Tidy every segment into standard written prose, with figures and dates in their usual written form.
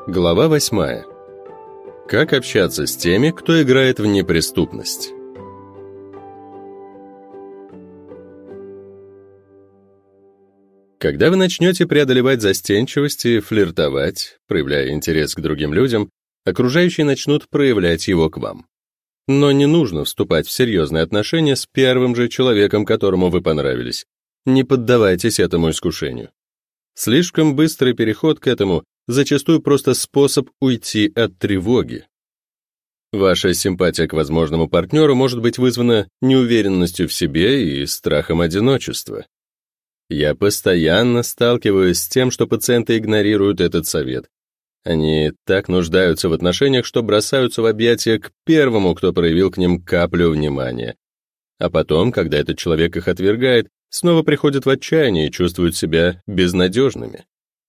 Глава 8. Как общаться с теми, кто играет в неприступность? Когда вы начнете преодолевать застенчивость и флиртовать, проявляя интерес к другим людям, окружающие начнут проявлять его к вам. Но не нужно вступать в серьезные отношения с первым же человеком, которому вы понравились. Не поддавайтесь этому искушению. Слишком быстрый переход к этому зачастую просто способ уйти от тревоги. Ваша симпатия к возможному партнеру может быть вызвана неуверенностью в себе и страхом одиночества. Я постоянно сталкиваюсь с тем, что пациенты игнорируют этот совет. Они так нуждаются в отношениях, что бросаются в объятия к первому, кто проявил к ним каплю внимания. А потом, когда этот человек их отвергает, снова приходят в отчаяние и чувствуют себя безнадежными.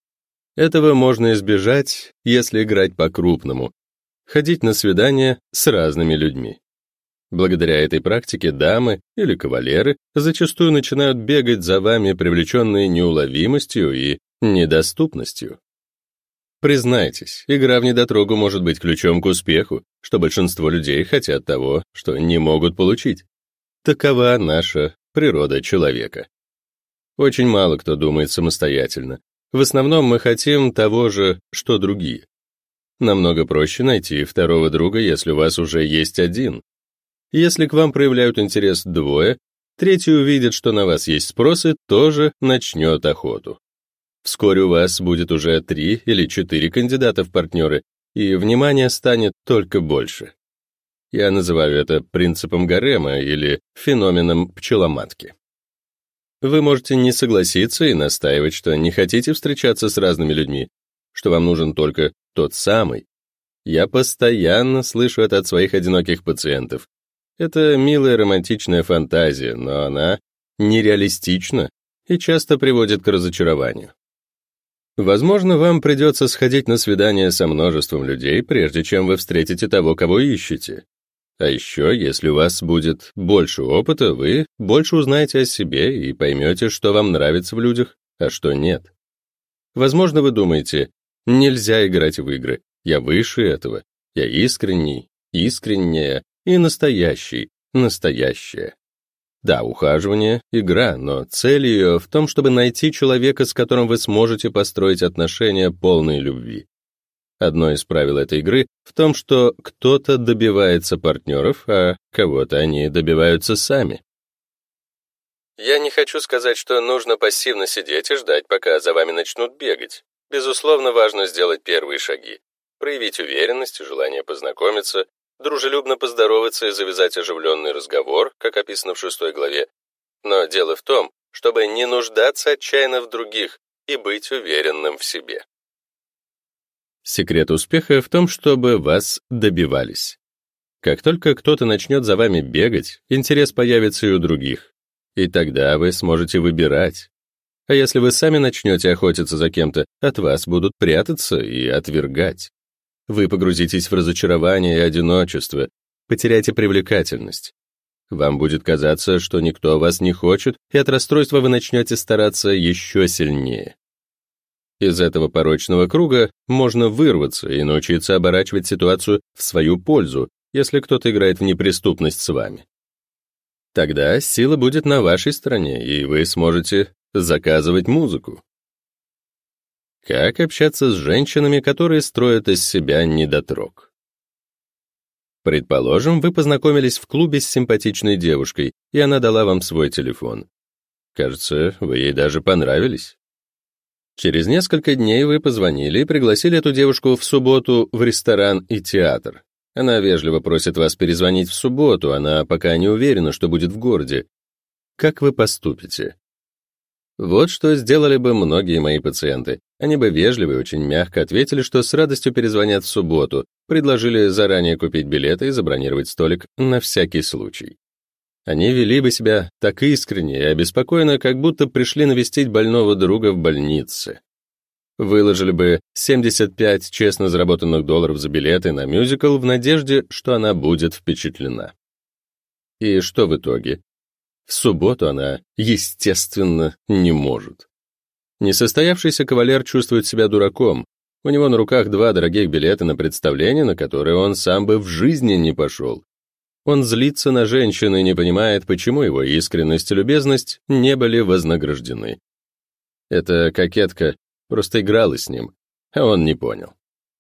Этого можно избежать, если играть по-крупному, ходить на свидания с разными людьми. Благодаря этой практике дамы или кавалеры зачастую начинают бегать за вами, привлеченные неуловимостью и недоступностью. Признайтесь, игра в недотрогу может быть ключом к успеху, что большинство людей хотят того, что не могут получить. Такова наша природа человека. Очень мало кто думает самостоятельно. В основном мы хотим того же, что другие. Намного проще найти второго друга, если у вас уже есть один. Если к вам проявляют интерес двое, третий увидит, что на вас есть спрос, и тоже начнет охоту. Вскоре у вас будет уже 3 или 4 кандидата в партнеры, и внимания станет только больше. Я называю это принципом гарема или феноменом пчеломатки. Вы можете не согласиться и настаивать, что не хотите встречаться с разными людьми, что вам нужен только тот самый. Я постоянно слышу это от своих одиноких пациентов. Это милая романтичная фантазия, но она нереалистична и часто приводит к разочарованию. Возможно, вам придется сходить на свидание со множеством людей, прежде чем вы встретите того, кого ищете. А еще, если у вас будет больше опыта, вы больше узнаете о себе и поймете, что вам нравится в людях, а что нет. Возможно, вы думаете, нельзя играть в игры, я выше этого, я искренний, искренняя и настоящий, настоящая. Да, ухаживание — игра, но цель ее в том, чтобы найти человека, с которым вы сможете построить отношения полной любви. Одно из правил этой игры в том, что кто-то добивается партнеров, а кого-то они добиваются сами. Я не хочу сказать, что нужно пассивно сидеть и ждать, пока за вами начнут бегать. Безусловно, важно сделать первые шаги, проявить уверенность и желание познакомиться, дружелюбно поздороваться и завязать оживленный разговор, как описано в 6 главе. Но дело в том, чтобы не нуждаться отчаянно в других и быть уверенным в себе. Секрет успеха в том, чтобы вас добивались. Как только кто-то начнет за вами бегать, интерес появится и у других. И тогда вы сможете выбирать. А если вы сами начнете охотиться за кем-то, от вас будут прятаться и отвергать. Вы погрузитесь в разочарование и одиночество, потеряете привлекательность. Вам будет казаться, что никто вас не хочет, и от расстройства вы начнете стараться еще сильнее. Из этого порочного круга можно вырваться и научиться оборачивать ситуацию в свою пользу, если кто-то играет в неприступность с вами. Тогда сила будет на вашей стороне, и вы сможете заказывать музыку. Как общаться с женщинами, которые строят из себя недотрог? Предположим, вы познакомились в клубе с симпатичной девушкой, и она дала вам свой телефон. Кажется, вы ей даже понравились. Через несколько дней вы позвонили и пригласили эту девушку в субботу в ресторан и театр. Она вежливо просит вас перезвонить в субботу, она пока не уверена, что будет в городе. Как вы поступите? Вот что сделали бы многие мои пациенты. Они бы вежливо и очень мягко ответили, что с радостью перезвонят в субботу, предложили заранее купить билеты и забронировать столик на всякий случай. Они вели бы себя так искренне и обеспокоенно, как будто пришли навестить больного друга в больнице. Выложили бы 75 честно заработанных долларов за билеты на мюзикл в надежде, что она будет впечатлена. И что в итоге? В субботу она, естественно, не может. Несостоявшийся кавалер чувствует себя дураком, У него на руках 2 дорогих билета на представление, на которое он сам бы в жизни не пошел. Он злится на женщин и не понимает, почему его искренность и любезность не были вознаграждены. Эта кокетка просто играла с ним, а он не понял.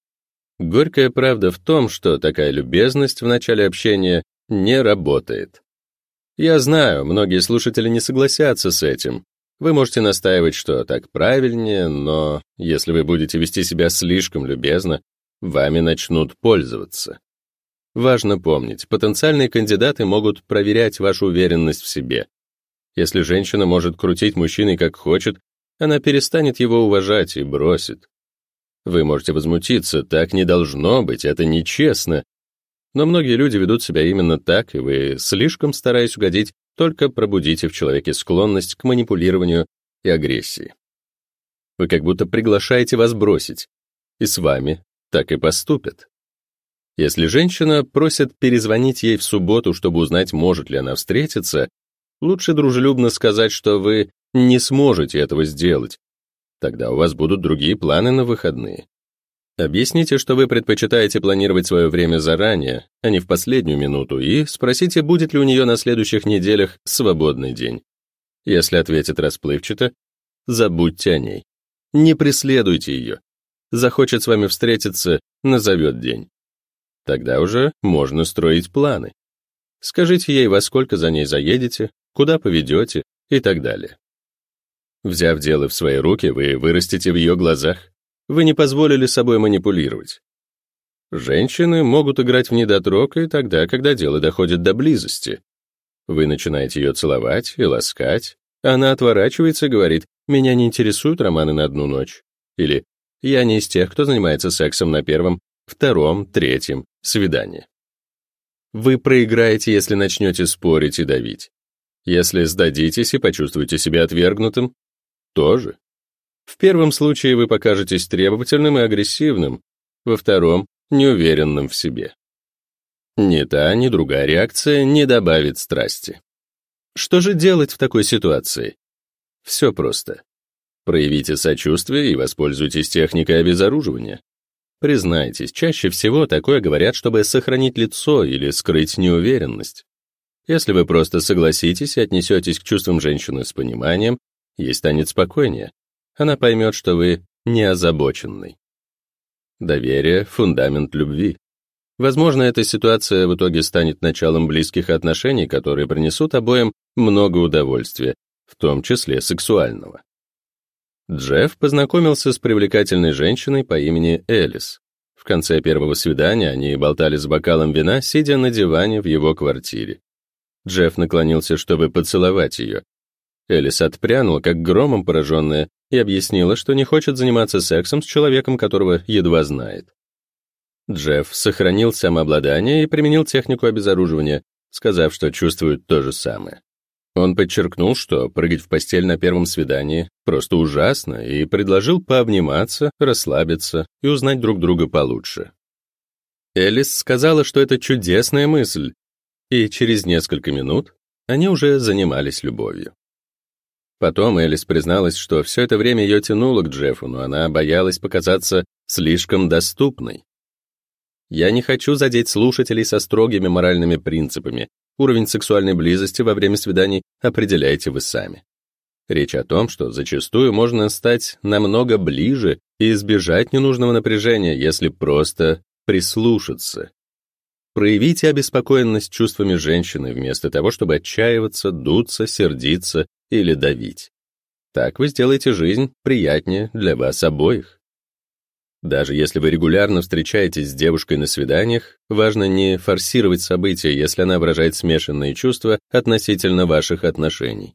Горькая правда в том, что такая любезность в начале общения не работает. Я знаю, многие слушатели не согласятся с этим. Вы можете настаивать, что так правильнее, но если вы будете вести себя слишком любезно, вами начнут пользоваться. Важно помнить, потенциальные кандидаты могут проверять вашу уверенность в себе. Если женщина может крутить мужчиной как хочет, она перестанет его уважать и бросит. Вы можете возмутиться, так не должно быть, это нечестно. Но многие люди ведут себя именно так, и вы, слишком стараясь угодить, только пробудите в человеке склонность к манипулированию и агрессии. Вы как будто приглашаете вас бросить, и с вами так и поступят. Если женщина просит перезвонить ей в субботу, чтобы узнать, может ли она встретиться, лучше дружелюбно сказать, что вы не сможете этого сделать. Тогда у вас будут другие планы на выходные. Объясните, что вы предпочитаете планировать свое время заранее, а не в последнюю минуту, и спросите, будет ли у нее на следующих неделях свободный день. Если ответит расплывчато, забудьте о ней. Не преследуйте ее. Захочет с вами встретиться, назовет день. Тогда уже можно строить планы. Скажите ей, во сколько за ней заедете, куда поведете и так далее. Взяв дело в свои руки, вы вырастете в ее глазах. Вы не позволили собой манипулировать. Женщины могут играть в недотрог и тогда, когда дело доходит до близости. Вы начинаете ее целовать и ласкать, а она отворачивается и говорит: «Меня не интересуют романы на одну ночь». Или «Я не из тех, кто занимается сексом на первом, втором, третьем свидании». Вы проиграете, если начнете спорить и давить. Если сдадитесь и почувствуете себя отвергнутым, тоже. В первом случае вы покажетесь требовательным и агрессивным, во втором — неуверенным в себе. Ни та, ни другая реакция не добавит страсти. Что же делать в такой ситуации? Все просто. Проявите сочувствие и воспользуйтесь техникой обезоруживания. Признайтесь, чаще всего такое говорят, чтобы сохранить лицо или скрыть неуверенность. Если вы просто согласитесь и отнесетесь к чувствам женщины с пониманием, ей станет спокойнее. Она поймет, что вы не озабоченный. Доверие — фундамент любви. Возможно, эта ситуация в итоге станет началом близких отношений, которые принесут обоим много удовольствия, в том числе сексуального. Джефф познакомился с привлекательной женщиной по имени Элис. В конце первого свидания они болтали с бокалом вина, сидя на диване в его квартире. Джефф наклонился, чтобы поцеловать ее. Элис отпрянула, как громом пораженная, и объяснила, что не хочет заниматься сексом с человеком, которого едва знает. Джефф сохранил самообладание и применил технику обезоруживания, сказав, что чувствует то же самое. Он подчеркнул, что прыгать в постель на первом свидании просто ужасно, и предложил пообниматься, расслабиться и узнать друг друга получше. Элис сказала, что это чудесная мысль, и через несколько минут они уже занимались любовью. Потом Элис призналась, что все это время ее тянуло к Джеффу, но она боялась показаться слишком доступной. Я не хочу задеть слушателей со строгими моральными принципами. Уровень сексуальной близости во время свиданий определяете вы сами. Речь о том, что зачастую можно стать намного ближе и избежать ненужного напряжения, если просто прислушаться. Проявите обеспокоенность чувствами женщины вместо того, чтобы отчаиваться, дуться, сердиться или давить. Так вы сделаете жизнь приятнее для вас обоих. Даже если вы регулярно встречаетесь с девушкой на свиданиях, важно не форсировать события, если она выражает смешанные чувства относительно ваших отношений.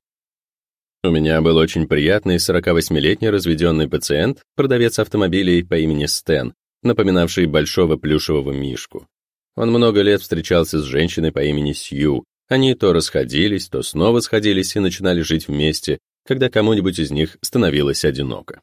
У меня был очень приятный 48-летний разведенный пациент, продавец автомобилей по имени Стэн, напоминавший большого плюшевого мишку. Он много лет встречался с женщиной по имени Сью. Они то расходились, то снова сходились и начинали жить вместе, когда кому-нибудь из них становилось одиноко.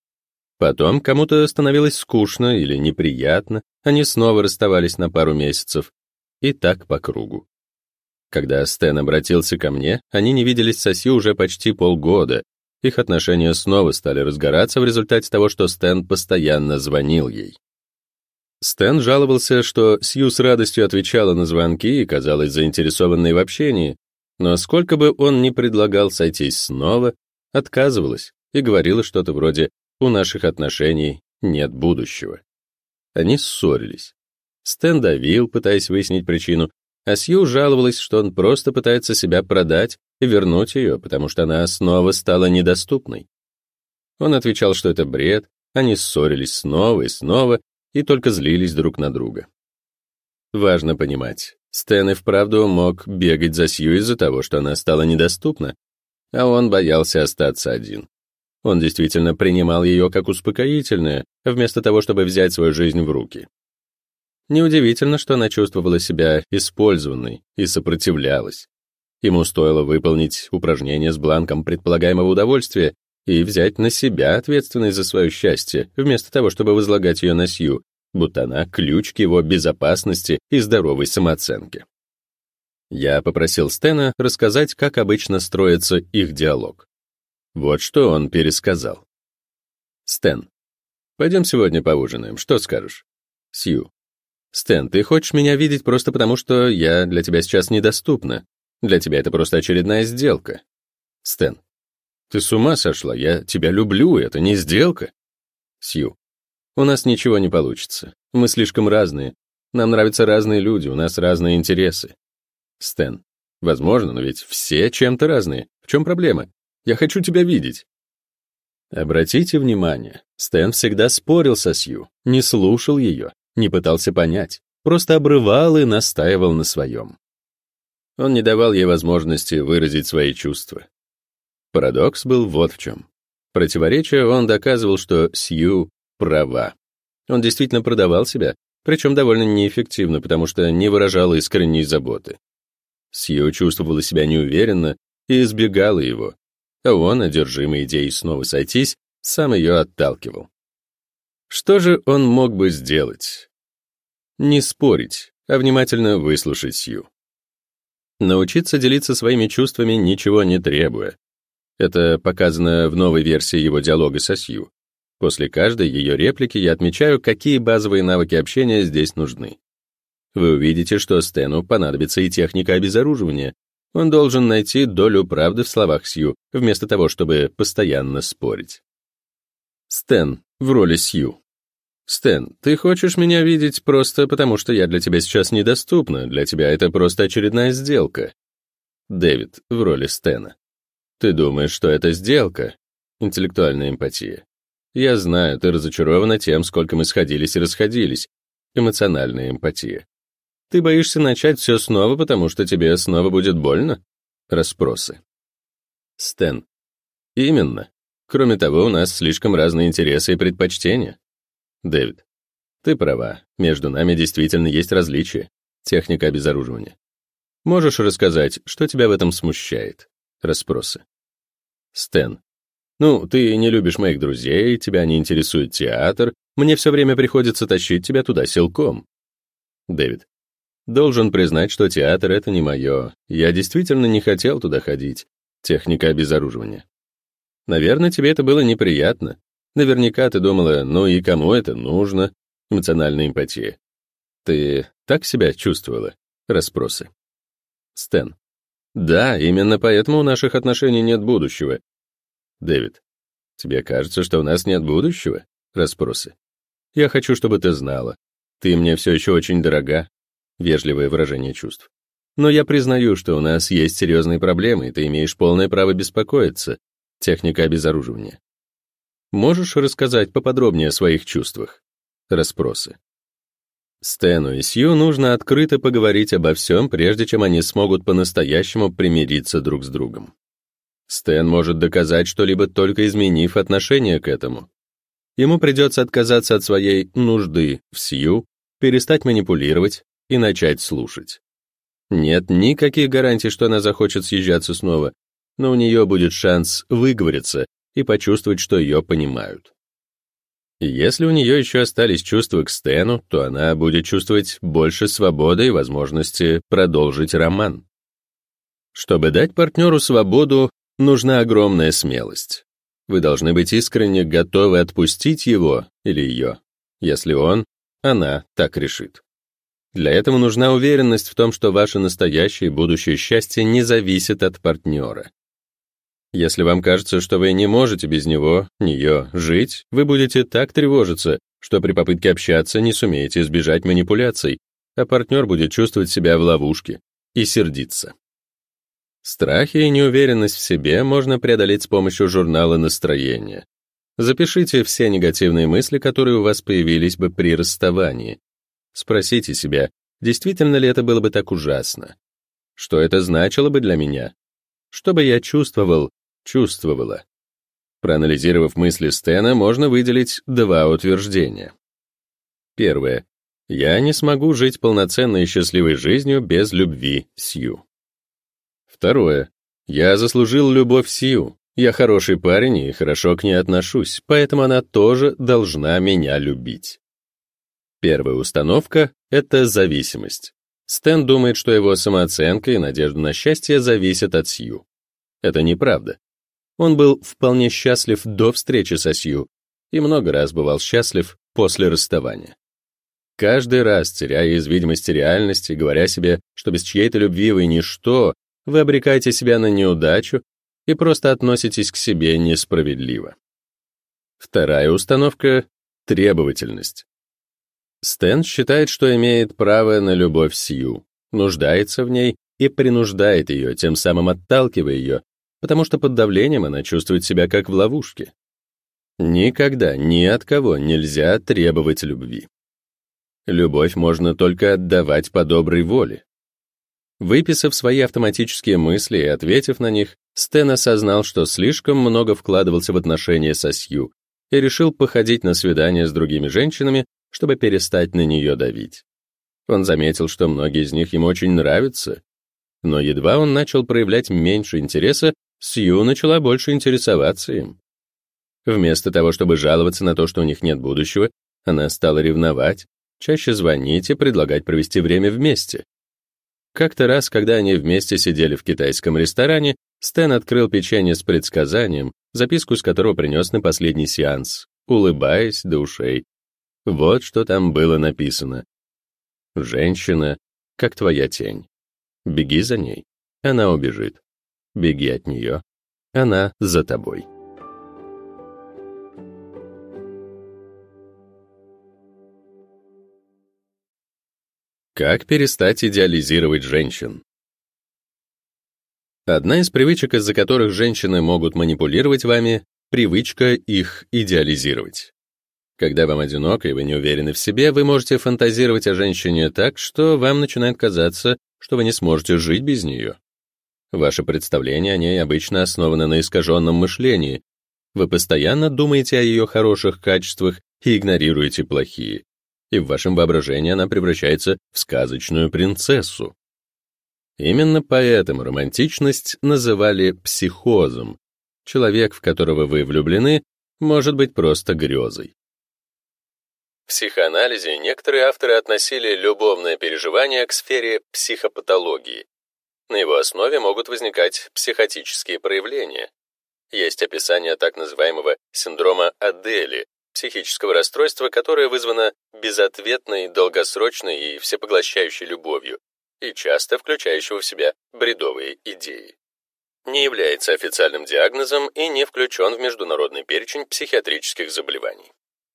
Потом кому-то становилось скучно или неприятно, они снова расставались на пару месяцев, и так по кругу. Когда Стэн обратился ко мне, они не виделись со Сью уже почти полгода, их отношения снова стали разгораться в результате того, что Стэн постоянно звонил ей. Стэн жаловался, что Сью с радостью отвечала на звонки и казалась заинтересованной в общении, но сколько бы он ни предлагал сойтись снова, отказывалась и говорила что-то вроде «у наших отношений нет будущего». Они ссорились. Стэн давил, пытаясь выяснить причину, а Сью жаловалась, что он просто пытается себя продать и вернуть ее, потому что она снова стала недоступной. Он отвечал, что это бред, они ссорились снова и снова и только злились друг на друга. Важно понимать, Стэн и вправду мог бегать за Сью из-за того, что она стала недоступна, а он боялся остаться один. Он действительно принимал ее как успокоительное, вместо того, чтобы взять свою жизнь в руки. Неудивительно, что она чувствовала себя использованной и сопротивлялась. Ему стоило выполнить упражнение с бланком предполагаемого удовольствия и взять на себя ответственность за свое счастье, вместо того, чтобы возлагать ее на Сью, будто она ключ к его безопасности и здоровой самооценке. Я попросил Стэна рассказать, как обычно строится их диалог. Вот что он пересказал. Стэн: «Пойдем сегодня поужинаем, что скажешь?» Сью: «Стэн, ты хочешь меня видеть просто потому, что я для тебя сейчас недоступна. Для тебя это просто очередная сделка». Стэн: «Ты с ума сошла? Я тебя люблю, это не сделка». Сью: «У нас ничего не получится. Мы слишком разные. Нам нравятся разные люди, у нас разные интересы». Стэн: «Возможно, но ведь все чем-то разные. В чем проблема? Я хочу тебя видеть». Обратите внимание, Стэн всегда спорил со Сью, не слушал ее, не пытался понять, просто обрывал и настаивал на своем. Он не давал ей возможности выразить свои чувства. Парадокс был вот в чем. Противоречия он доказывал, что Сью права. Он действительно продавал себя, причем довольно неэффективно, потому что не выражал искренней заботы. Сью чувствовала себя неуверенно и избегала его, а он, одержимый идеей снова сойтись, сам ее отталкивал. Что же он мог бы сделать? Не спорить, а внимательно выслушать Сью. Научиться делиться своими чувствами, ничего не требуя. Это показано в новой версии его диалога со Сью. После каждой ее реплики я отмечаю, какие базовые навыки общения здесь нужны. Вы увидите, что Стэну понадобится и техника обезоруживания. Он должен найти долю правды в словах Сью, вместо того, чтобы постоянно спорить. Стэн в роли Сью. «Стэн, ты хочешь меня видеть просто потому, что я для тебя сейчас недоступна, для тебя это просто очередная сделка». Дэвид в роли Стэна. «Ты думаешь, что это сделка?» Интеллектуальная эмпатия. «Я знаю, ты разочарована тем, сколько мы сходились и расходились». Эмоциональная эмпатия. «Ты боишься начать все снова, потому что тебе снова будет больно?» Расспросы. Стэн. «Именно. Кроме того, у нас слишком разные интересы и предпочтения». Дэвид: «Ты права, между нами действительно есть различия. Техника обезоруживания. Можешь рассказать, что тебя в этом смущает?» Расспросы. Стэн: «Ну, ты не любишь моих друзей, тебя не интересует театр, мне все время приходится тащить тебя туда силком». Дэвид: «Должен признать, что театр — это не мое. Я действительно не хотел туда ходить. Техника обезоруживания. Наверное, тебе это было неприятно. Наверняка ты думала, ну и кому это нужно?» Эмоциональная эмпатия. «Ты так себя чувствовала?» Расспросы. Стэн: «Да, именно поэтому у наших отношений нет будущего». Дэвид: «Тебе кажется, что у нас нет будущего?» Расспросы. «Я хочу, чтобы ты знала. Ты мне все еще очень дорога». Вежливое выражение чувств. «Но я признаю, что у нас есть серьезные проблемы, и ты имеешь полное право беспокоиться». Техника обезоруживания. «Можешь рассказать поподробнее о своих чувствах?» Расспросы. Стэну и Сью нужно открыто поговорить обо всем, прежде чем они смогут по-настоящему примириться друг с другом. Стэн может доказать что-либо, только изменив отношение к этому. Ему придется отказаться от своей нужды в Сью, перестать манипулировать и начать слушать. Нет никаких гарантий, что она захочет съезжаться снова, но у нее будет шанс выговориться и почувствовать, что ее понимают. И если у нее еще остались чувства к Стэну, то она будет чувствовать больше свободы и возможности продолжить роман. Чтобы дать партнеру свободу, нужна огромная смелость. Вы должны быть искренне готовы отпустить его или ее, если она так решит. Для этого нужна уверенность в том, что ваше настоящее и будущее счастье не зависит от партнера. Если вам кажется, что вы не можете без него, нее жить, вы будете так тревожиться, что при попытке общаться не сумеете избежать манипуляций, а партнер будет чувствовать себя в ловушке и сердиться. Страхи и неуверенность в себе можно преодолеть с помощью журнала настроения. Запишите все негативные мысли, которые у вас появились бы при расставании. Спросите себя, действительно ли это было бы так ужасно? Что это значило бы для меня? Что бы я чувствовала? Проанализировав мысли Стэна, можно выделить 2 утверждения. Первое. Я не смогу жить полноценной и счастливой жизнью без любви Сью. Второе. Я заслужил любовь Сью. Я хороший парень и хорошо к ней отношусь, поэтому она тоже должна меня любить. Первая установка — это зависимость. Стэн думает, что его самооценка и надежда на счастье зависят от Сью. Это неправда. Он был вполне счастлив до встречи со Сью и много раз бывал счастлив после расставания. Каждый раз, теряя из видимости реальности, говоря себе, что без чьей-то любви вы ничто, вы обрекаете себя на неудачу и просто относитесь к себе несправедливо. Вторая установка — требовательность. Стэн считает, что имеет право на любовь Сью, нуждается в ней и принуждает ее, тем самым отталкивая ее, потому что под давлением она чувствует себя как в ловушке. Никогда ни от кого нельзя требовать любви. Любовь можно только отдавать по доброй воле. Выписав свои автоматические мысли и ответив на них, Стэн осознал, что слишком много вкладывался в отношения со Сью и решил походить на свидания с другими женщинами, чтобы перестать на нее давить. Он заметил, что многие из них ему очень нравятся, но едва он начал проявлять меньше интереса, Сью начала больше интересоваться им. Вместо того, чтобы жаловаться на то, что у них нет будущего, она стала ревновать, чаще звонить и предлагать провести время вместе. Как-то раз, когда они вместе сидели в китайском ресторане, Стэн открыл печенье с предсказанием, записку с которого принес на последний сеанс, улыбаясь до ушей. Вот что там было написано. «Женщина, как твоя тень. Беги за ней, она убежит. Беги от нее, она за тобой». Как перестать идеализировать женщин? Одна из привычек, из-за которых женщины могут манипулировать вами, привычка их идеализировать. Когда вам одиноко и вы не уверены в себе, вы можете фантазировать о женщине так, что вам начинает казаться, что вы не сможете жить без нее. Ваше представление о ней обычно основано на искаженном мышлении. Вы постоянно думаете о ее хороших качествах и игнорируете плохие. И в вашем воображении она превращается в сказочную принцессу. Именно поэтому романтичность называли психозом. Человек, в которого вы влюблены, может быть просто грезой. В психоанализе некоторые авторы относили любовное переживание к сфере психопатологии. На его основе могут возникать психотические проявления. Есть описание так называемого синдрома Адели, психического расстройства, которое вызвано безответной, долгосрочной и всепоглощающей любовью и часто включающего в себя бредовые идеи. Не является официальным диагнозом и не включен в международный перечень психиатрических заболеваний.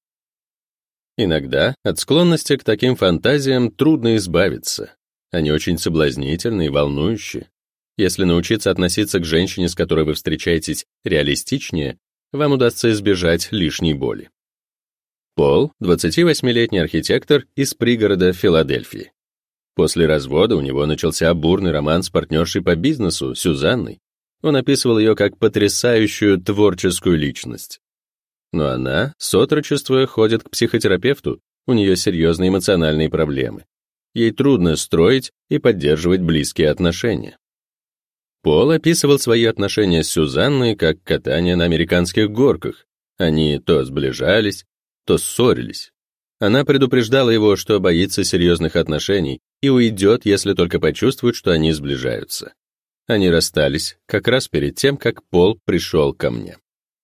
Иногда от склонности к таким фантазиям трудно избавиться. Они очень соблазнительны и волнующие. Если научиться относиться к женщине, с которой вы встречаетесь, реалистичнее, вам удастся избежать лишней боли. Пол — 28-летний архитектор из пригорода Филадельфии. После развода у него начался бурный роман с партнершей по бизнесу, Сюзанной. Он описывал ее как потрясающую творческую личность. Но она с отрочества ходит к психотерапевту, у нее серьезные эмоциональные проблемы. Ей трудно строить и поддерживать близкие отношения. Пол описывал свои отношения с Сюзанной как катание на американских горках. Они то сближались, то ссорились. Она предупреждала его, что боится серьезных отношений и уйдет, если только почувствует, что они сближаются. Они расстались как раз перед тем, как Пол пришел ко мне.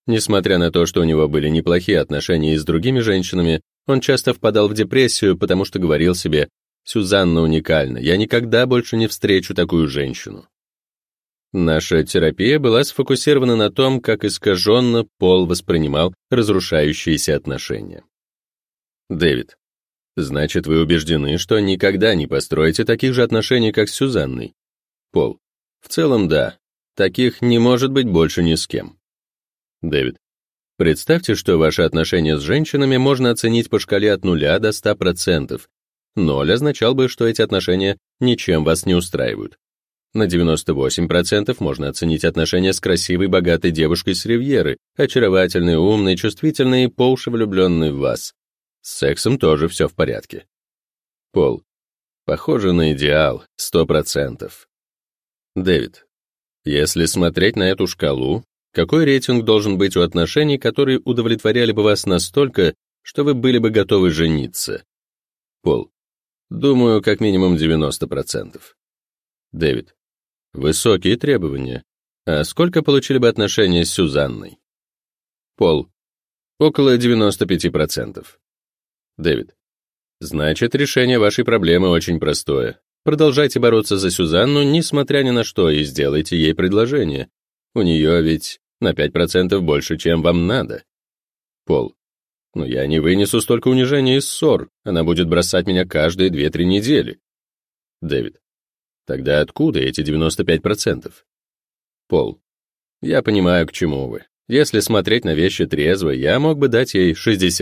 Несмотря на то, что у него были неплохие отношения и с другими женщинами, он часто впадал в депрессию, потому что говорил себе: «Сюзанна уникальна, я никогда больше не встречу такую женщину». Наша терапия была сфокусирована на том, как искаженно Пол воспринимал разрушающиеся отношения. Дэвид: значит, вы убеждены, что никогда не построите таких же отношений, как с Сюзанной? Пол: в целом, да. Таких не может быть больше ни с кем. Дэвид: представьте, что ваши отношения с женщинами можно оценить по шкале от 0 до 100%. 0 означал бы, что эти отношения ничем вас не устраивают. На 98% можно оценить отношения с красивой, богатой девушкой с ривьеры, очаровательной, умной, чувствительной и по уши влюбленной в вас. С сексом тоже все в порядке. Пол: похоже на идеал, 100%. Дэвид: если смотреть на эту шкалу, какой рейтинг должен быть у отношений, которые удовлетворяли бы вас настолько, что вы были бы готовы жениться? Пол: думаю, как минимум 90%. Дэвид: высокие требования. А сколько получили бы отношения с Сюзанной? Пол: около 95%. Дэвид: значит, решение вашей проблемы очень простое. Продолжайте бороться за Сюзанну, несмотря ни на что, и сделайте ей предложение. У нее ведь на 5% больше, чем вам надо. Пол: но я не вынесу столько унижения и ссор, она будет бросать меня каждые 2-3 недели. Дэвид: тогда откуда эти 95%? Пол: я понимаю, к чему вы. Если смотреть на вещи трезво, я мог бы дать ей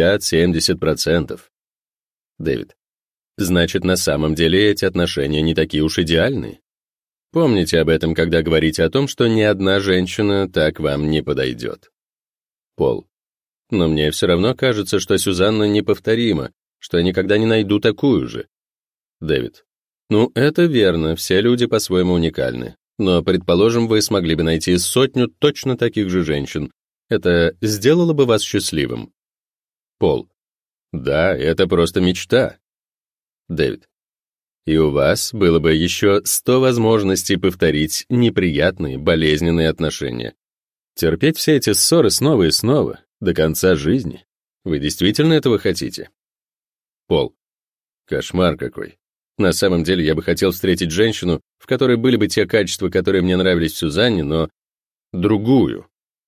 60-70%. Дэвид: значит, на самом деле эти отношения не такие уж идеальные. Помните об этом, когда говорите о том, что ни одна женщина так вам не подойдет. Пол: но мне все равно кажется, что Сюзанна неповторима, что я никогда не найду такую же. Дэвид: ну, это верно, все люди по-своему уникальны. Но, предположим, вы смогли бы найти 100 точно таких же женщин. Это сделало бы вас счастливым? Пол: да, это просто мечта. Дэвид: и у вас было бы еще 100 возможностей повторить неприятные, болезненные отношения. Терпеть все эти ссоры снова и снова, до конца жизни. Вы действительно этого хотите? Пол: кошмар какой. На самом деле я бы хотел встретить женщину, в которой были бы те качества, которые мне нравились в Сюзанне, но другую.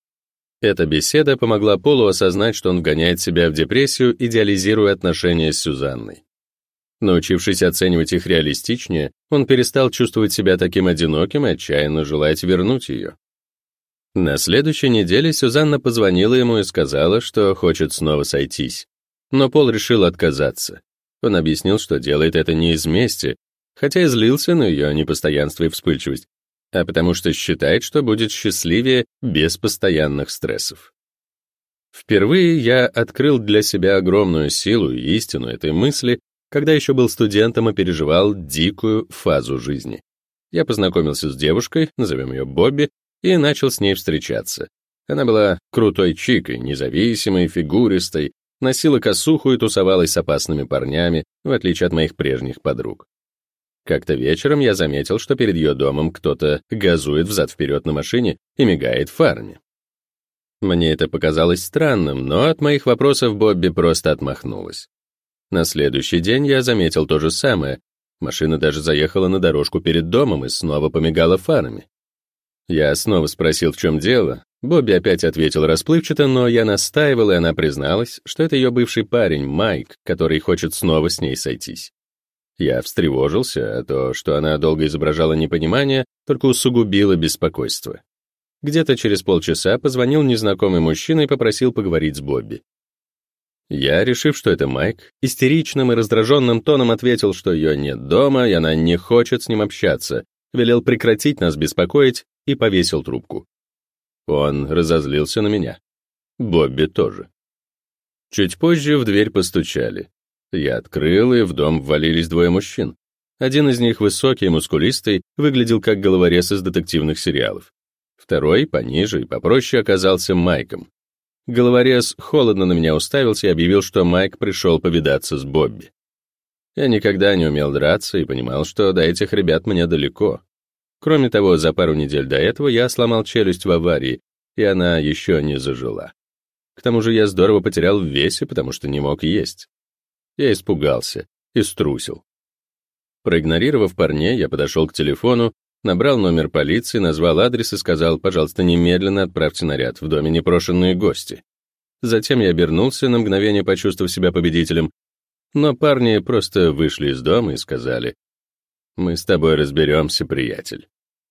Эта беседа помогла Полу осознать, что он вгоняет себя в депрессию, идеализируя отношения с Сюзанной. Научившись оценивать их реалистичнее, он перестал чувствовать себя таким одиноким и отчаянно желать вернуть ее. На следующей неделе Сюзанна позвонила ему и сказала, что хочет снова сойтись. Но Пол решил отказаться. Он объяснил, что делает это не из мести, хотя и злился на ее непостоянство и вспыльчивость, а потому что считает, что будет счастливее без постоянных стрессов. Впервые я открыл для себя огромную силу и истину этой мысли, когда еще был студентом и переживал дикую фазу жизни. Я познакомился с девушкой, назовем ее Бобби, и начал с ней встречаться. Она была крутой чикой, независимой, фигуристой, носила косуху и тусовалась с опасными парнями, в отличие от моих прежних подруг. Как-то вечером я заметил, что перед ее домом кто-то газует взад-вперед на машине и мигает фарами. Мне это показалось странным, но от моих вопросов Бобби просто отмахнулась. На следующий день я заметил то же самое. Машина даже заехала на дорожку перед домом и снова помигала фарами. Я снова спросил, в чем дело. Бобби опять ответил расплывчато, но я настаивал, и она призналась, что это ее бывший парень, Майк, который хочет снова с ней сойтись. Я встревожился, а то, что она долго изображала непонимание, только усугубило беспокойство. Где-то через полчаса позвонил незнакомый мужчина и попросил поговорить с Бобби. Я, решив, что это Майк, истеричным и раздраженным тоном ответил, что ее нет дома, и она не хочет с ним общаться, велел прекратить нас беспокоить и повесил трубку. Он разозлился на меня. Бобби тоже. Чуть позже в дверь постучали. Я открыл, и в дом ввалились двое мужчин. Один из них, высокий и мускулистый, выглядел как головорез из детективных сериалов. Второй, пониже и попроще, оказался Майком. Головорез холодно на меня уставился и объявил, что Майк пришел повидаться с Бобби. Я никогда не умел драться и понимал, что до этих ребят мне далеко. Кроме того, за пару недель до этого я сломал челюсть в аварии, и она еще не зажила. К тому же я здорово потерял в весе, потому что не мог есть. Я испугался и струсил. Проигнорировав парней, я подошел к телефону, набрал номер полиции, назвал адрес и сказал: «Пожалуйста, немедленно отправьте наряд, в доме непрошенные гости». Затем я обернулся, на мгновение почувствовав себя победителем, но парни просто вышли из дома и сказали: «Мы с тобой разберемся, приятель».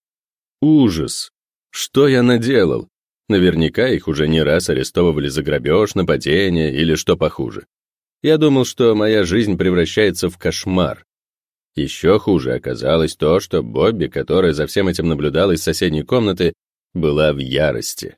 Ужас! Что я наделал? Наверняка их уже не раз арестовывали за грабеж, нападение или что похуже. Я думал, что моя жизнь превращается в кошмар. Еще хуже оказалось то, что Бобби, которая за всем этим наблюдала из соседней комнаты, была в ярости.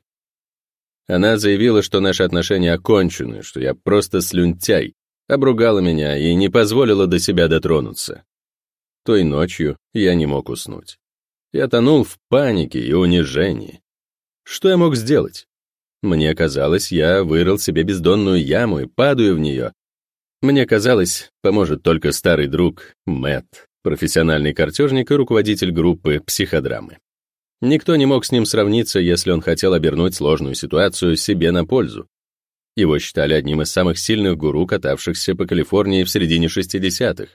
Она заявила, что наши отношения окончены, что я просто слюнтяй, обругала меня и не позволила до себя дотронуться. Той ночью я не мог уснуть. Я тонул в панике и унижении. Что я мог сделать? Мне казалось, я вырыл себе бездонную яму и падаю в нее. Мне казалось, поможет только старый друг Мэтт, профессиональный картежник и руководитель группы психодрамы. Никто не мог с ним сравниться, если он хотел обернуть сложную ситуацию себе на пользу. Его считали одним из самых сильных гуру, катавшихся по Калифорнии в середине 60-х.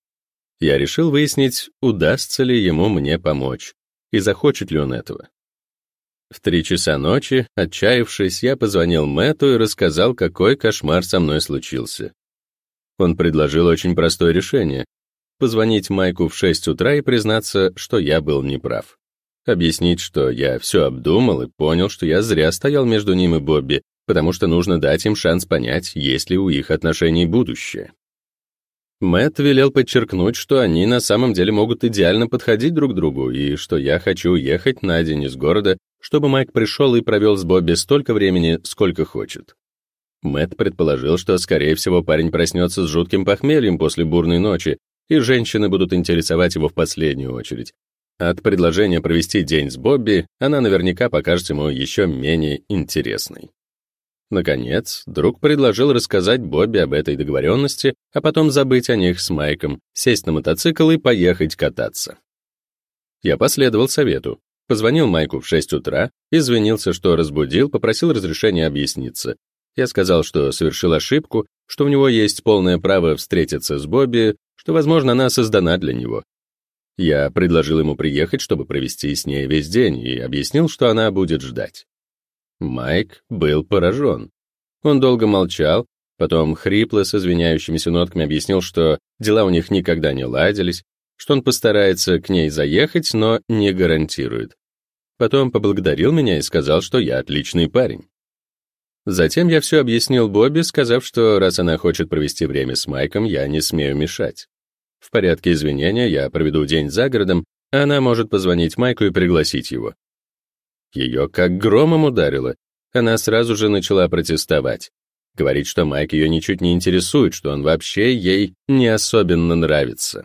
Я решил выяснить, удастся ли ему мне помочь, и захочет ли он этого. В 3 часа ночи, отчаявшись, я позвонил Мэтту и рассказал, какой кошмар со мной случился. Он предложил очень простое решение — позвонить Майку в 6 утра и признаться, что я был неправ. Объяснить, что я все обдумал и понял, что я зря стоял между ним и Бобби, потому что нужно дать им шанс понять, есть ли у их отношений будущее. Мэтт велел подчеркнуть, что они на самом деле могут идеально подходить друг другу, и что я хочу уехать на день из города, чтобы Майк пришел и провел с Бобби столько времени, сколько хочет. Мэтт предположил, что, скорее всего, парень проснется с жутким похмельем после бурной ночи, и женщины будут интересовать его в последнюю очередь. От предложения провести день с Бобби она наверняка покажется ему еще менее интересной. Наконец, друг предложил рассказать Бобби об этой договоренности, а потом забыть о них с Майком, сесть на мотоцикл и поехать кататься. Я последовал совету. Позвонил Майку в 6 утра, извинился, что разбудил, попросил разрешения объясниться. Я сказал, что совершил ошибку, что у него есть полное право встретиться с Бобби, что, возможно, она создана для него. Я предложил ему приехать, чтобы провести с ней весь день, и объяснил, что она будет ждать. Майк был поражен. Он долго молчал, потом хрипло с извиняющимися нотками объяснил, что дела у них никогда не ладились, что он постарается к ней заехать, но не гарантирует. Потом поблагодарил меня и сказал, что я отличный парень. Затем я все объяснил Бобби, сказав, что раз она хочет провести время с Майком, я не смею мешать. В порядке извинения я проведу день за городом, а она может позвонить Майку и пригласить его. Ее как громом ударило. Она сразу же начала протестовать. Говорит, что Майк ее ничуть не интересует, что он вообще ей не особенно нравится.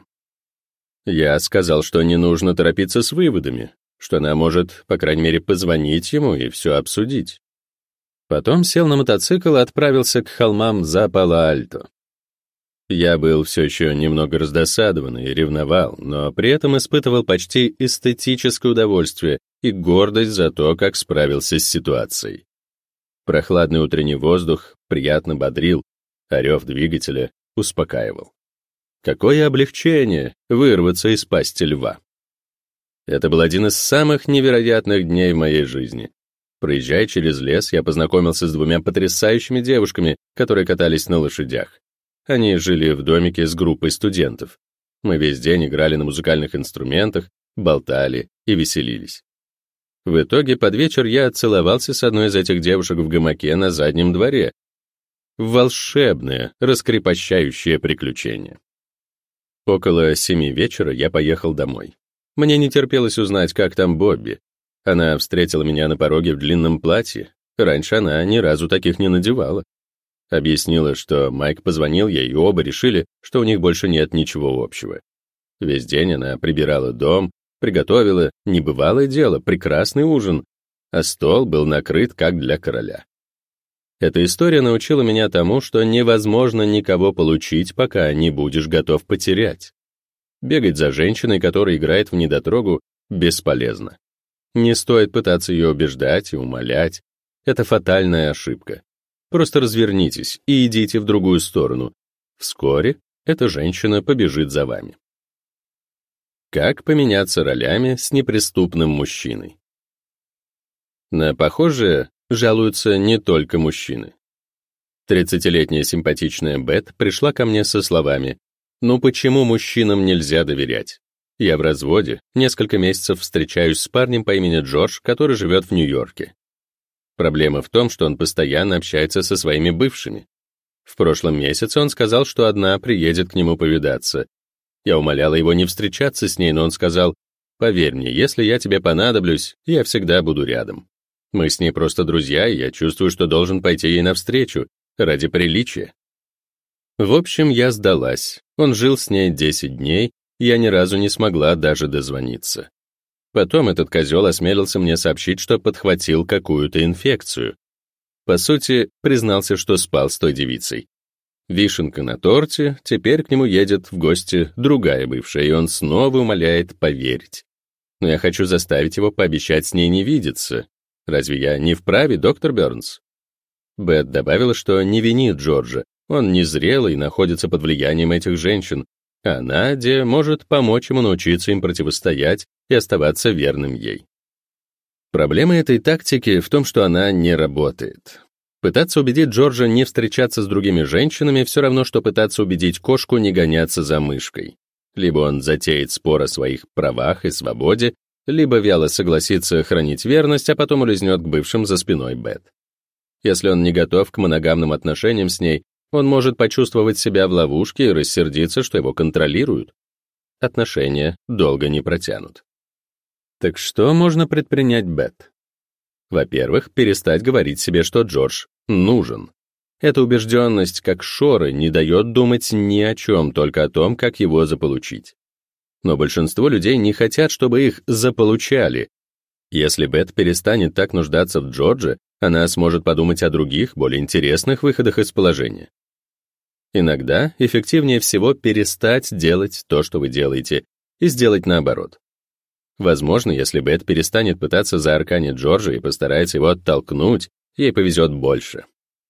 Я сказал, что не нужно торопиться с выводами, что она может, по крайней мере, позвонить ему и все обсудить. Потом сел на мотоцикл и отправился к холмам за Пало-Альто. Я был все еще немного раздосадован и ревновал, но при этом испытывал почти эстетическое удовольствие и гордость за то, как справился с ситуацией. Прохладный утренний воздух приятно бодрил, а рев двигателя успокаивал. Какое облегчение вырваться из пасти льва. Это был один из самых невероятных дней в моей жизни. Проезжая через лес, я познакомился с 2 потрясающими девушками, которые катались на лошадях. Они жили в домике с группой студентов. Мы весь день играли на музыкальных инструментах, болтали и веселились. В итоге под вечер я целовался с одной из этих девушек в гамаке на заднем дворе. Волшебное, раскрепощающее приключение. Около 7 вечера я поехал домой. Мне не терпелось узнать, как там Бобби. Она встретила меня на пороге в длинном платье. Раньше она ни разу таких не надевала. Объяснила, что Майк позвонил ей, и оба решили, что у них больше нет ничего общего. Весь день она прибирала дом, приготовила, небывалое дело, прекрасный ужин, а стол был накрыт как для короля. Эта история научила меня тому, что невозможно никого получить, пока не будешь готов потерять. Бегать за женщиной, которая играет в недотрогу, бесполезно. Не стоит пытаться ее убеждать и умолять. Это фатальная ошибка. Просто развернитесь и идите в другую сторону. Вскоре эта женщина побежит за вами. Как поменяться ролями с неприступным мужчиной? На похожее жалуются не только мужчины. 30-летняя симпатичная Бет пришла ко мне со словами: «Ну почему мужчинам нельзя доверять? Я в разводе, несколько месяцев встречаюсь с парнем по имени Джордж, который живет в Нью-Йорке. Проблема в том, что он постоянно общается со своими бывшими. В прошлом месяце он сказал, что одна приедет к нему повидаться. Я умоляла его не встречаться с ней, но он сказал: «Поверь мне, если я тебе понадоблюсь, я всегда буду рядом. Мы с ней просто друзья, и я чувствую, что должен пойти ей навстречу, ради приличия». В общем, я сдалась. Он жил с ней 10 дней, и я ни разу не смогла даже дозвониться. Потом этот козел осмелился мне сообщить, что подхватил какую-то инфекцию. По сути, признался, что спал с той девицей. Вишенка на торте, теперь к нему едет в гости другая бывшая, и он снова умоляет поверить. Но я хочу заставить его пообещать с ней не видеться. Разве я не вправе, доктор Бёрнс? Бет добавила, что не винит Джорджа, он незрелый и находится под влиянием этих женщин, а Надя может помочь ему научиться им противостоять и оставаться верным ей. Проблема этой тактики в том, что она не работает. Пытаться убедить Джорджа не встречаться с другими женщинами все равно, что пытаться убедить кошку не гоняться за мышкой. Либо он затеет спор о своих правах и свободе, либо вяло согласится хранить верность, а потом улизнет к бывшим за спиной Бет. Если он не готов к моногамным отношениям с ней, он может почувствовать себя в ловушке и рассердиться, что его контролируют. Отношения долго не протянут. Так что можно предпринять Бет? Во-первых, перестать говорить себе, что Джордж нужен. Эта убежденность, как шоры, не дает думать ни о чем, только о том, как его заполучить. Но большинство людей не хотят, чтобы их заполучали. Если Бет перестанет так нуждаться в Джордже, она сможет подумать о других, более интересных выходах из положения. Иногда эффективнее всего перестать делать то, что вы делаете, и сделать наоборот. Возможно, если Бет перестанет пытаться заарканить Джорджа и постарается его оттолкнуть, ей повезет больше.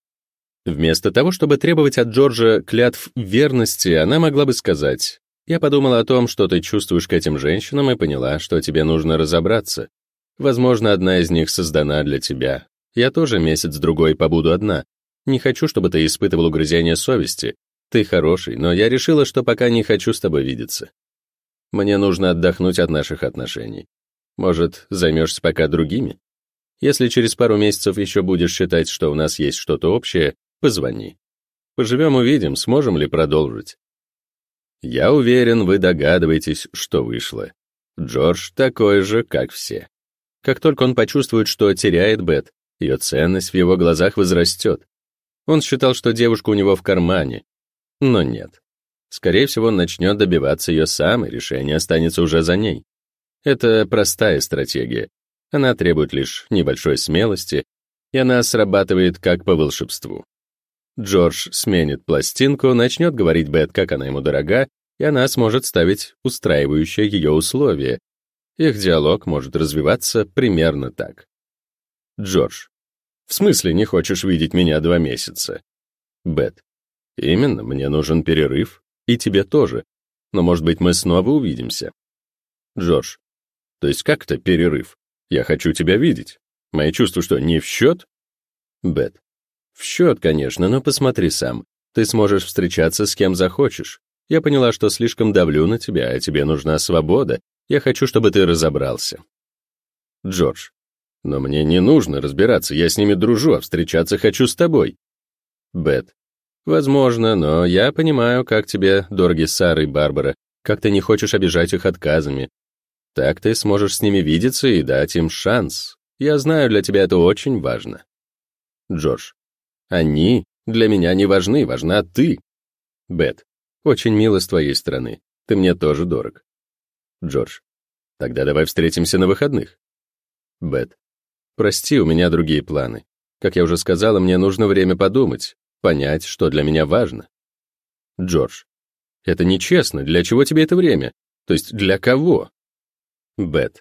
Вместо того, чтобы требовать от Джорджа клятв верности, она могла бы сказать: «Я подумала о том, что ты чувствуешь к этим женщинам, и поняла, что тебе нужно разобраться. Возможно, одна из них создана для тебя. Я тоже месяц-другой побуду одна. Не хочу, чтобы ты испытывал угрызение совести. Ты хороший, но я решила, что пока не хочу с тобой видеться. Мне нужно отдохнуть от наших отношений. Может, займешься пока другими? Если через пару месяцев еще будешь считать, что у нас есть что-то общее, позвони. Поживем, увидим, сможем ли продолжить». Я уверен, вы догадываетесь, что вышло. Джордж такой же, как все. Как только он почувствует, что теряет Бет, ее ценность в его глазах возрастет. Он считал, что девушка у него в кармане, но нет. Скорее всего, он начнет добиваться ее сам, и решение останется уже за ней. Это простая стратегия. Она требует лишь небольшой смелости, и она срабатывает как по волшебству. Джордж сменит пластинку, начнет говорить Бет, как она ему дорога, и она сможет ставить устраивающие ее условия. Их диалог может развиваться примерно так. Джордж: «В смысле не хочешь видеть меня 2 месяца?» Бет: «Именно, мне нужен перерыв, и тебе тоже. Но, может быть, мы снова увидимся?» Джордж: «То есть как это перерыв? Я хочу тебя видеть. Мои чувства что, не в счет?» Бет: «В счет, конечно, но посмотри сам. Ты сможешь встречаться с кем захочешь. Я поняла, что слишком давлю на тебя, а тебе нужна свобода. Я хочу, чтобы ты разобрался». Джордж: «Но мне не нужно разбираться, я с ними дружу, а встречаться хочу с тобой». Бет: «Возможно, но я понимаю, как тебе дороги Сара и Барбара, как ты не хочешь обижать их отказами. Так ты сможешь с ними видеться и дать им шанс. Я знаю, для тебя это очень важно». Джордж: «Они для меня не важны, важна ты». Бет: «Очень мило с твоей стороны. Ты мне тоже дорог». Джордж: «Тогда давай встретимся на выходных». Бет: «Прости, у меня другие планы. Как я уже сказала, мне нужно время подумать, понять, что для меня важно». Джордж: «Это нечестно. Для чего тебе это время? То есть для кого?» Бет: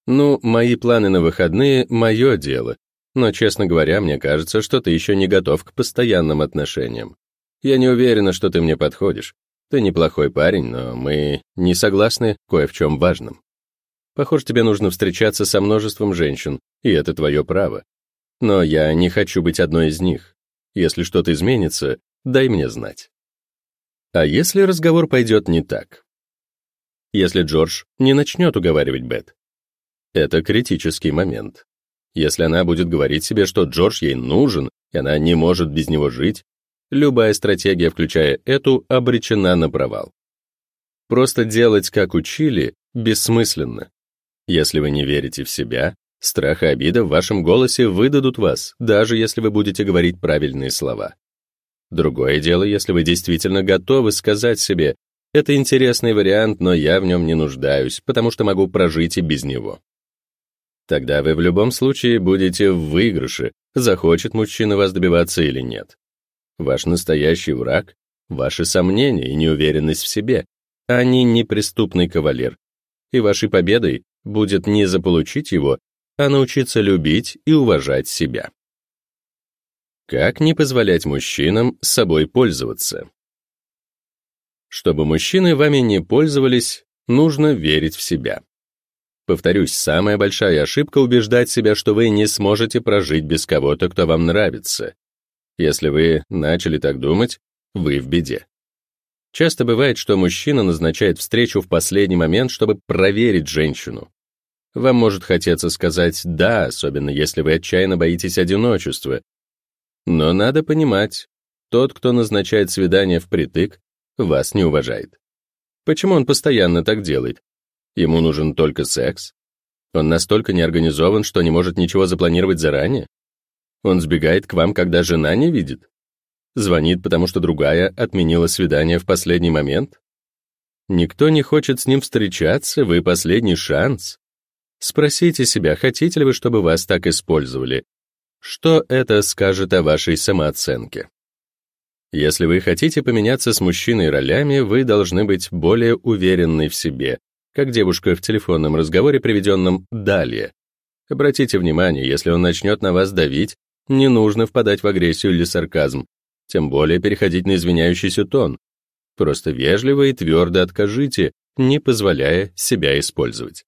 Ну, мои планы на выходные — мое дело, но, честно говоря, мне кажется, что ты еще не готов к постоянным отношениям. Я не уверена, что ты мне подходишь. Ты неплохой парень, но мы не согласны кое в чем важном. Похоже, тебе нужно встречаться со множеством женщин, и это твое право. Но я не хочу быть одной из них. Если что-то изменится, дай мне знать. А если разговор пойдет не так? Если Джордж не начнет уговаривать Бет? Это критический момент. Если она будет говорить себе, что Джордж ей нужен, и она не может без него жить, любая стратегия, включая эту, обречена на провал. Просто делать, как учили, бессмысленно. Если вы не верите в себя, страх и обида в вашем голосе выдадут вас, даже если вы будете говорить правильные слова. Другое дело, если вы действительно готовы сказать себе: «Это интересный вариант, но я в нем не нуждаюсь, потому что могу прожить и без него». Тогда вы в любом случае будете в выигрыше, захочет мужчина вас добиваться или нет. Ваш настоящий враг — ваши сомнения и неуверенность в себе, а не неприступный кавалер. И вашей победой будет не заполучить его, а научиться любить и уважать себя. Как не позволять мужчинам собой пользоваться? Чтобы мужчины вами не пользовались, нужно верить в себя. Повторюсь, самая большая ошибка — убеждать себя, что вы не сможете прожить без кого-то, кто вам нравится. Если вы начали так думать, вы в беде. Часто бывает, что мужчина назначает встречу в последний момент, чтобы проверить женщину. Вам может хотеться сказать «да», особенно если вы отчаянно боитесь одиночества. Но надо понимать, тот, кто назначает свидание впритык, вас не уважает. Почему он постоянно так делает? Ему нужен только секс? Он настолько неорганизован, что не может ничего запланировать заранее? Он сбегает к вам, когда жена не видит? Звонит, потому что другая отменила свидание в последний момент? Никто не хочет с ним встречаться, вы последний шанс. Спросите себя, хотите ли вы, чтобы вас так использовали? Что это скажет о вашей самооценке? Если вы хотите поменяться с мужчиной ролями, вы должны быть более уверенны в себе, как девушка в телефонном разговоре, приведенном далее. Обратите внимание, если он начнет на вас давить, не нужно впадать в агрессию или сарказм, тем более переходить на извиняющийся тон. Просто вежливо и твердо откажите, не позволяя себя использовать.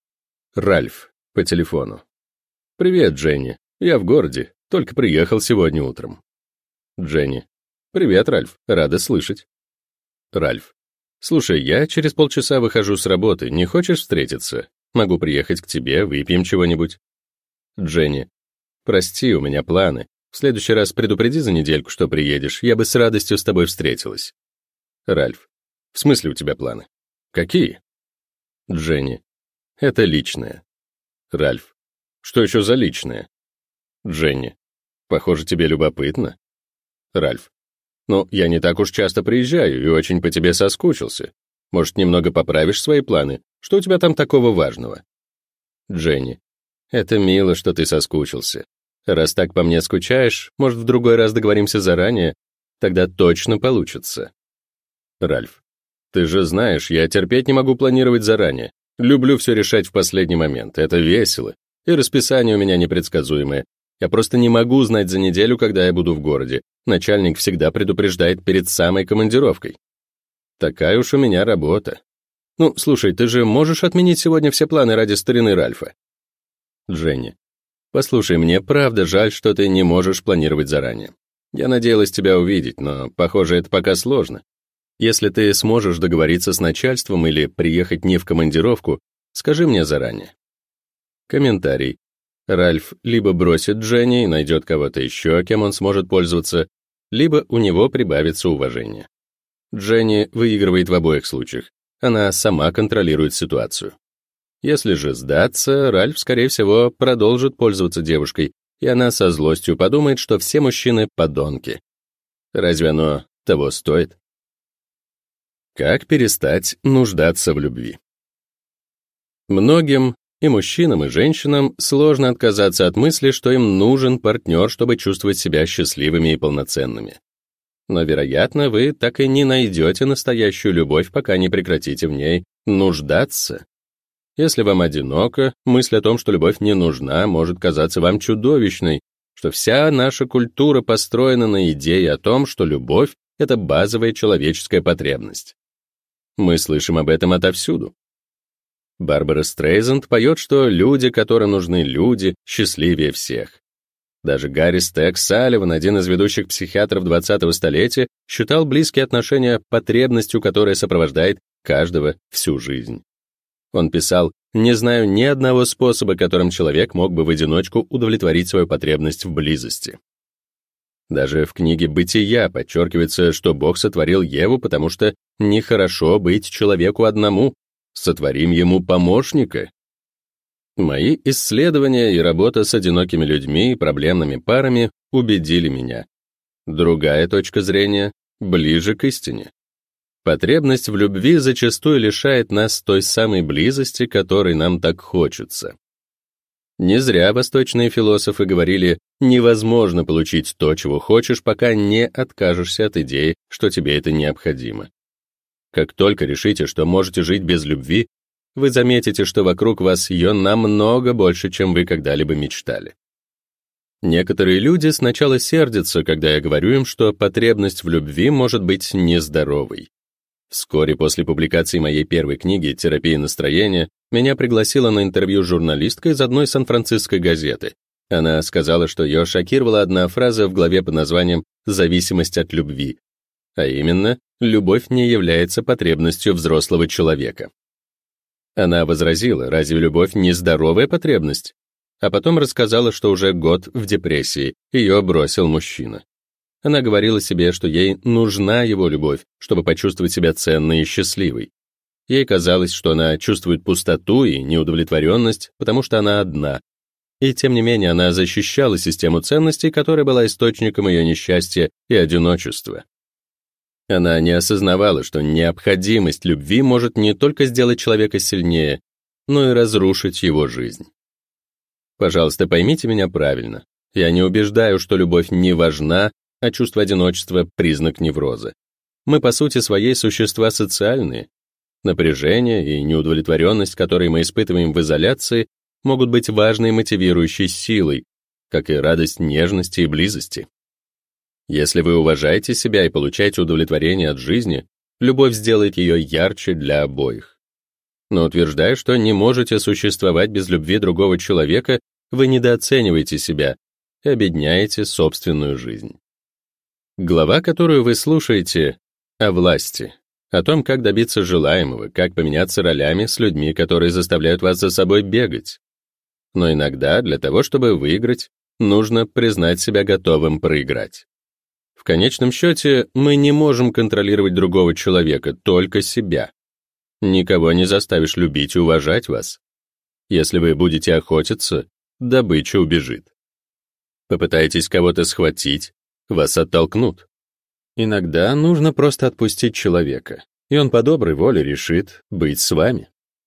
Ральф по телефону. «Привет, Дженни. Я в городе, только приехал сегодня утром». Дженни. «Привет, Ральф. Рада слышать». Ральф. «Слушай, я через полчаса выхожу с работы, не хочешь встретиться? Могу приехать к тебе, выпьем чего-нибудь». Дженни. «Прости, у меня планы. В следующий раз предупреди за недельку, что приедешь, я бы с радостью с тобой встретилась». Ральф. «В смысле у тебя планы? Какие?» Дженни. «Это личное». Ральф. «Что еще за личное?» Дженни. «Похоже, тебе любопытно». Ральф. «Ну, я не так уж часто приезжаю и очень по тебе соскучился. Может, немного поправишь свои планы? Что у тебя там такого важного?» Дженни. «Это мило, что ты соскучился. Раз так по мне скучаешь, может, в другой раз договоримся заранее? Тогда точно получится». Ральф. «Ты же знаешь, я терпеть не могу планировать заранее. Люблю все решать в последний момент. Это весело. И расписание у меня непредсказуемое. Я просто не могу знать за неделю, когда я буду в городе. Начальник всегда предупреждает перед самой командировкой. Такая уж у меня работа. Ну, слушай, ты же можешь отменить сегодня все планы ради старины Ральфа?» Дженни. «Послушай, мне правда жаль, что ты не можешь планировать заранее. Я надеялась тебя увидеть, но, похоже, это пока сложно. Если ты сможешь договориться с начальством или приехать не в командировку, скажи мне заранее». Комментарий. Ральф либо бросит Дженни и найдет кого-то еще, кем он сможет пользоваться, либо у него прибавится уважение. Дженни выигрывает в обоих случаях. Она сама контролирует ситуацию. Если же сдаться, Ральф, скорее всего, продолжит пользоваться девушкой, и она со злостью подумает, что все мужчины — подонки. Разве оно того стоит? Как перестать нуждаться в любви? Многим, и мужчинам, и женщинам, сложно отказаться от мысли, что им нужен партнер, чтобы чувствовать себя счастливыми и полноценными. Но, вероятно, вы так и не найдете настоящую любовь, пока не прекратите в ней нуждаться. Если вам одиноко, мысль о том, что любовь не нужна, может казаться вам чудовищной, что вся наша культура построена на идее о том, что любовь — это базовая человеческая потребность. Мы слышим об этом отовсюду. Барбара Стрейзанд поет, что люди, которым нужны люди, счастливее всех. Даже Гарри Стек Салливан, один из ведущих психиатров 20-го столетия, считал близкие отношения потребностью, которая сопровождает каждого всю жизнь. Он писал: «Не знаю ни одного способа, которым человек мог бы в одиночку удовлетворить свою потребность в близости». Даже в книге «Бытия» подчеркивается, что Бог сотворил Еву, потому что нехорошо быть человеку одному, сотворим ему помощника. Мои исследования и работа с одинокими людьми и проблемными парами убедили меня. Другая точка зрения ближе к истине. Потребность в любви зачастую лишает нас той самой близости, которой нам так хочется. Не зря восточные философы говорили: невозможно получить то, чего хочешь, пока не откажешься от идеи, что тебе это необходимо. Как только решите, что можете жить без любви, вы заметите, что вокруг вас ее намного больше, чем вы когда-либо мечтали. Некоторые люди сначала сердятся, когда я говорю им, что потребность в любви может быть нездоровой. Вскоре после публикации моей первой книги «Терапия настроения» меня пригласила на интервью журналистка из одной сан-франциской газеты. Она сказала, что ее шокировала одна фраза в главе под названием «Зависимость от любви», а именно, любовь не является потребностью взрослого человека. Она возразила: разве любовь не здоровая потребность? А потом рассказала, что уже год в депрессии, ее бросил мужчина. Она говорила себе, что ей нужна его любовь, чтобы почувствовать себя ценной и счастливой. Ей казалось, что она чувствует пустоту и неудовлетворенность, потому что она одна. И тем не менее она защищала систему ценностей, которая была источником ее несчастья и одиночества. Она не осознавала, что необходимость любви может не только сделать человека сильнее, но и разрушить его жизнь. Пожалуйста, поймите меня правильно. Я не убеждаю, что любовь не важна, а чувство одиночества — признак невроза. Мы по сути своей существа социальные. Напряжение и неудовлетворенность, которые мы испытываем в изоляции, могут быть важной мотивирующей силой, как и радость нежности и близости. Если вы уважаете себя и получаете удовлетворение от жизни, любовь сделает ее ярче для обоих. Но утверждая, что не можете существовать без любви другого человека, вы недооцениваете себя и обедняете собственную жизнь. Глава, которую вы слушаете, о власти, о том, как добиться желаемого, как поменяться ролями с людьми, которые заставляют вас за собой бегать. Но иногда для того, чтобы выиграть, нужно признать себя готовым проиграть. В конечном счете, мы не можем контролировать другого человека, только себя. Никого не заставишь любить и уважать вас. Если вы будете охотиться, добыча убежит. Попытаетесь кого-то схватить, вас оттолкнут. Иногда нужно просто отпустить человека, и он по доброй воле решит быть с вами.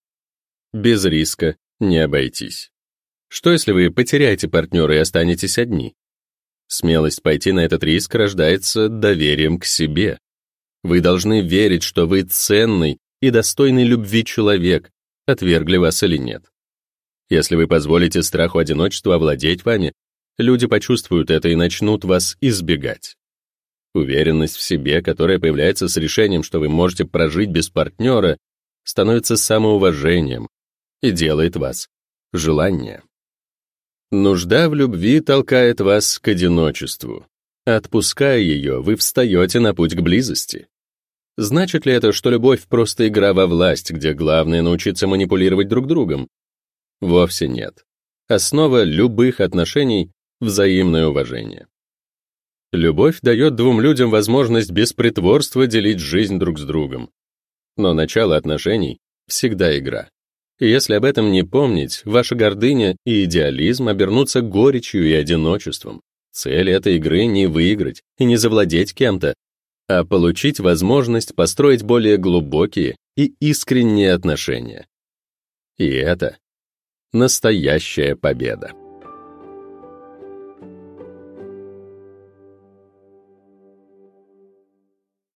Без риска не обойтись. Что если вы потеряете партнера и останетесь одни? Смелость пойти на этот риск рождается доверием к себе. Вы должны верить, что вы ценный и достойный любви человек, отвергли вас или нет. Если вы позволите страху одиночества овладеть вами, люди почувствуют это и начнут вас избегать. Уверенность в себе, которая появляется с решением, что вы можете прожить без партнера, становится самоуважением и делает вас желаннее. Нужда в любви толкает вас к одиночеству. Отпуская ее, вы встаете на путь к близости. Значит ли это, что любовь — просто игра во власть, где главное научиться манипулировать друг другом? Вовсе нет. Основа любых отношений — взаимное уважение. Любовь дает двум людям возможность без притворства делить жизнь друг с другом. Но начало отношений — всегда игра. И если об этом не помнить, ваша гордыня и идеализм обернутся горечью и одиночеством. Цель этой игры — не выиграть и не завладеть кем-то, а получить возможность построить более глубокие и искренние отношения. И это настоящая победа.